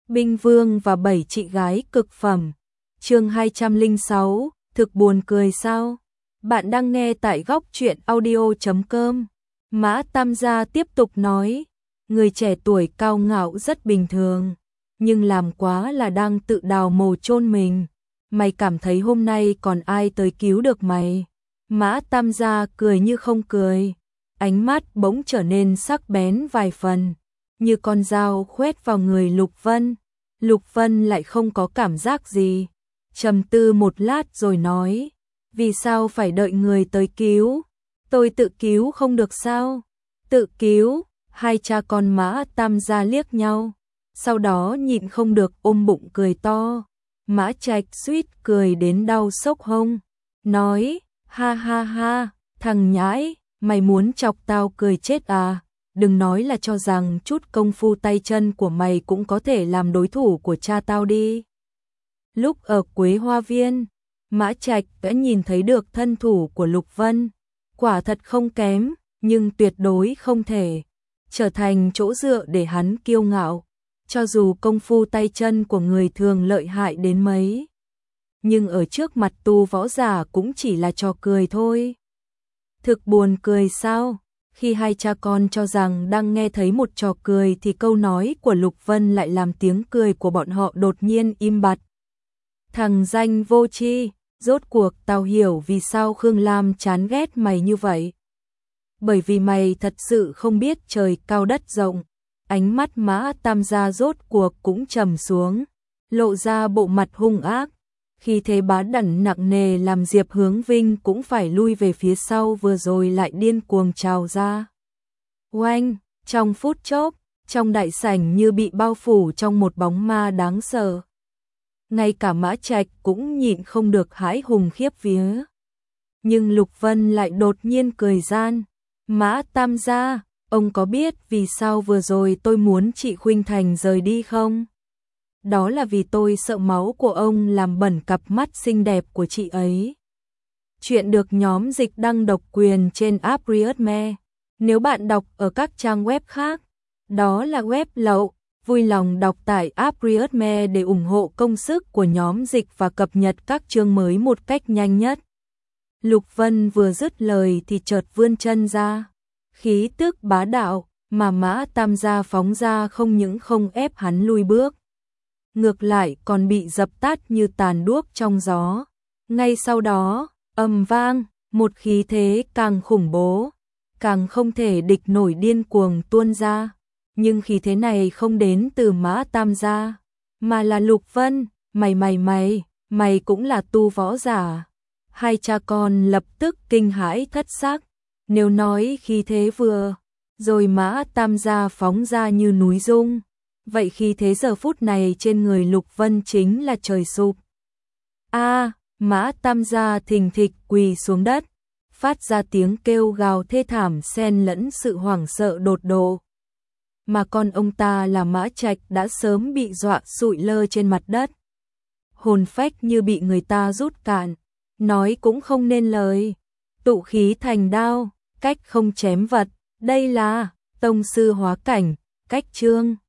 Binh Vương và 7 chị gái cực phẩm. Chương 206, thực buồn cười sao? Bạn đang nghe tại góc truyện audio.com. Mã Tam Gia tiếp tục nói, người trẻ tuổi cao ngạo rất bình thường, nhưng làm quá là đang tự đào mồ chôn mình. Mày cảm thấy hôm nay còn ai tới cứu được mày? Mã Tam Gia cười như không cười, ánh mắt bỗng trở nên sắc bén vài phần, như con dao khoét vào người Lục Vân. Lục Vân lại không có cảm giác gì, trầm tư một lát rồi nói, vì sao phải đợi người tới cứu? Tôi tự cứu không được sao? Tự cứu? Hai cha con Mã Tam Gia liếc nhau, sau đó nhịn không được ôm bụng cười to. Mã Trạch suýt cười đến đau xốc hông, nói, ha ha ha, thằng nhãi, mày muốn chọc tao cười chết à? Đừng nói là cho rằng chút công phu tay chân của mày cũng có thể làm đối thủ của cha tao đi. Lúc ở Quế Hoa Viên, Mã Trạch đã nhìn thấy được thân thủ của Lục Vân, quả thật không kém, nhưng tuyệt đối không thể trở thành chỗ dựa để hắn kiêu ngạo. Cho dù công phu tay chân của người thường lợi hại đến mấy, nhưng ở trước mặt tu võ giả cũng chỉ là trò cười thôi. Thực buồn cười sao? Khi hai cha con cho rằng đang nghe thấy một trò cười thì câu nói của Lục Vân lại làm tiếng cười của bọn họ đột nhiên im bặt. Thằng danh vô tri, rốt cuộc tao hiểu vì sao Khương Lam chán ghét mày như vậy. Bởi vì mày thật sự không biết trời cao đất rộng. Ánh mắt Mã Tam Gia rốt cuộc cũng trầm xuống, lộ ra bộ mặt hung ác. Khi thế bá đẳng nặng nề làm Diệp Hướng Vinh cũng phải lui về phía sau, vừa rồi lại điên cuồng trào ra. Oanh, trong phút chốc, trong đại sảnh như bị bao phủ trong một bóng ma đáng sợ. Ngay cả Mã Trạch cũng nhịn không được hãi hùng khiếp vía. Nhưng Lục Vân lại đột nhiên cười gian, Mã Tam Gia, ông có biết vì sao vừa rồi tôi muốn chị Khuynh Thành rời đi không? Đó là vì tôi sợ máu của ông làm bẩn cặp mắt xinh đẹp của chị ấy. Chuyện được nhóm dịch đăng độc quyền trên app Readme. Nếu bạn đọc ở các trang web khác, đó là web lậu. Vui lòng đọc tại app Readme để ủng hộ công sức của nhóm dịch và cập nhật các chương mới một cách nhanh nhất. Lục Vân vừa dứt lời thì chợt vươn chân ra. Khí tức bá đạo mà Mã Tam Gia phóng ra không những không ép hắn lui bước, ngược lại còn bị dập tắt như tàn đuốc trong gió. Ngay sau đó, ầm vang, một khí thế càng khủng bố, càng không thể địch nổi điên cuồng tuôn ra. Nhưng khí thế này không đến từ Mã Tam Gia, mà là Lục Vân. Mày cũng là tu võ giả? Hai cha con lập tức kinh hãi thất xác. Nếu nói khí thế vừa rồi Mã Tam Gia phóng ra như núi rung, vậy khí thế giờ phút này trên người Lục Vân chính là trời sụp. Mã Tam Gia thình thịch quỳ xuống đất, phát ra tiếng kêu gào thê thảm xen lẫn sự hoảng sợ đột độ. Mà con ông ta là Mã Trạch đã sớm bị dọa sụi lơ trên mặt đất. Hồn phách như bị người ta rút cạn, nói cũng không nên lời. Tụ khí thành đao, cách không chém vật, đây là tông sư hóa cảnh, cách chương.